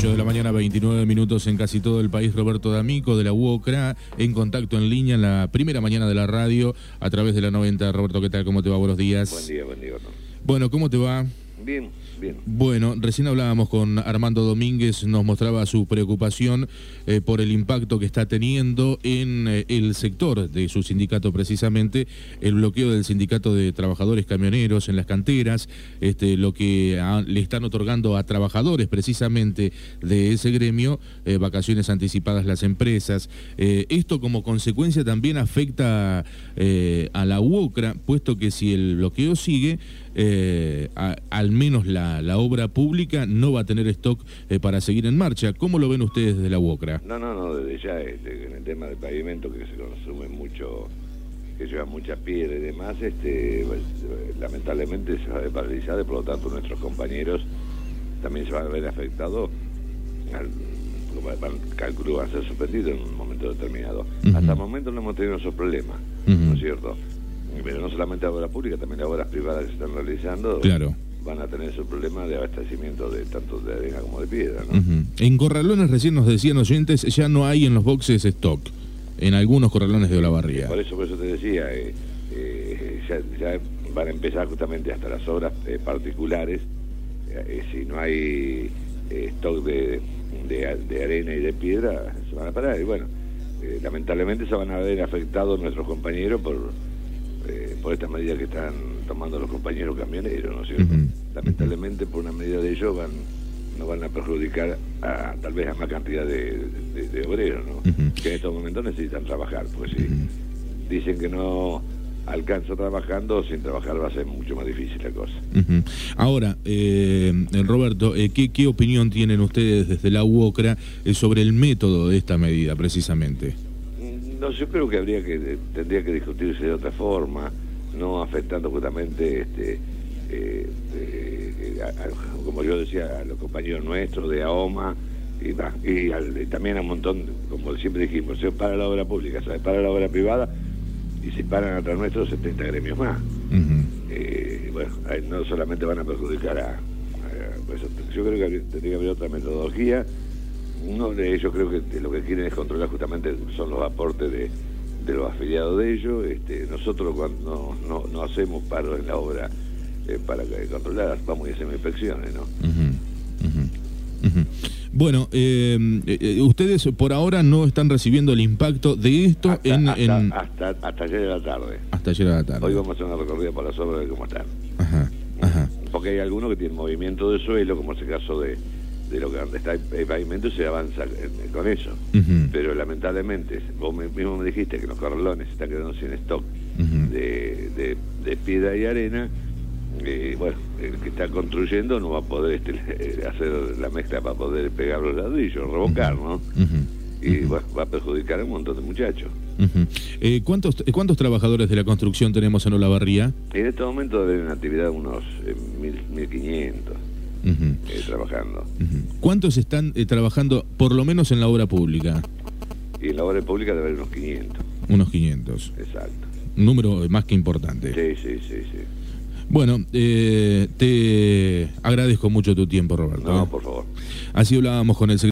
8 de la mañana, 29 minutos en casi todo el país. Roberto D'Amico de la UOCRA, en contacto en línea en la primera mañana de la radio a través de la 90. Roberto, ¿qué tal? ¿Cómo te va? Buenos días. Buen día. ¿No? Bueno, ¿cómo te va? Bien. Bueno, recién hablábamos con Armando Domínguez, nos mostraba su preocupación por el impacto que está teniendo en el sector de su sindicato, precisamente el bloqueo del sindicato de trabajadores camioneros en las canteras, lo que le están otorgando a trabajadores precisamente de ese gremio, vacaciones anticipadas las empresas. Esto como consecuencia también afecta a la UOCRA, puesto que si el bloqueo sigue, al menos la obra pública no va a tener stock para seguir en marcha. ¿Cómo lo ven ustedes desde la UOCRA? No, desde ya en el tema del pavimento, que se consume mucho, que lleva mucha piedra y demás, pues, lamentablemente se va a ver paralizado, y por lo tanto nuestros compañeros también se van a ver afectados, calculo van a ser suspendidos en un momento determinado. Hasta el momento no hemos tenido esos problemas, ¿no es cierto? Pero no solamente la obra pública, también las obras privadas que se están realizando, claro, van a tener su problema de abastecimiento de tanto de arena como de piedra, ¿no? En corralones, recién nos decían oyentes, ya no hay en los boxes stock, en algunos corralones de Olavarría. Por eso te decía, ya van a empezar justamente hasta las obras particulares, si no hay stock de arena y de piedra, se van a parar, y bueno, lamentablemente se van a ver afectados nuestros compañeros por estas medidas que están tomando los compañeros camioneros, ¿no es cierto? Lamentablemente por una medida de ellos no van a perjudicar tal vez a más cantidad de obreros, ¿no? Que en estos momentos necesitan trabajar, porque si dicen que no alcanza trabajando, sin trabajar va a ser mucho más difícil la cosa. Ahora, Roberto, ¿qué opinión tienen ustedes desde la UOCRA sobre el método de esta medida precisamente? No, yo creo que tendría que discutirse de otra forma, no afectando justamente, como yo decía, a los compañeros nuestros de AOMA y también a un montón, como siempre dijimos, se para la obra pública, se para la obra privada y se paran atrás nuestros 70 gremios más. Bueno, no solamente van a perjudicar pues, yo creo que tendría que haber otra metodología. Uno de ellos creo que lo que quieren es controlar justamente son los aportes de los afiliados de ellos. Nosotros cuando no hacemos paros en la obra para controlar, vamos y hacemos inspecciones, ¿no? Bueno, ustedes por ahora no están recibiendo el impacto de esto hasta ayer a la tarde. Hasta ayer a la tarde. Hoy vamos a hacer una recorrida por las obras de cómo están. Porque hay algunos que tienen movimiento de suelo, como es el caso de lo que donde está el pavimento, se avanza con eso. Pero lamentablemente, vos mismo me dijiste que los corralones se están quedando sin stock de piedra y arena. Bueno, el que está construyendo no va a poder hacer la mezcla para poder pegar los ladrillos, revocar, ¿no? Y bueno, va a perjudicar a un montón de muchachos. ¿Cuántos trabajadores de la construcción tenemos en Olavarría? En este momento deben actividad unos 1.500 trabajando. ¿Cuántos están trabajando por lo menos en la obra pública? Y en la obra pública debe haber unos 500. Unos 500. Exacto. Un número más que importante. Sí. Bueno, te agradezco mucho tu tiempo, Roberto. No, por favor. Así hablábamos con el secretario.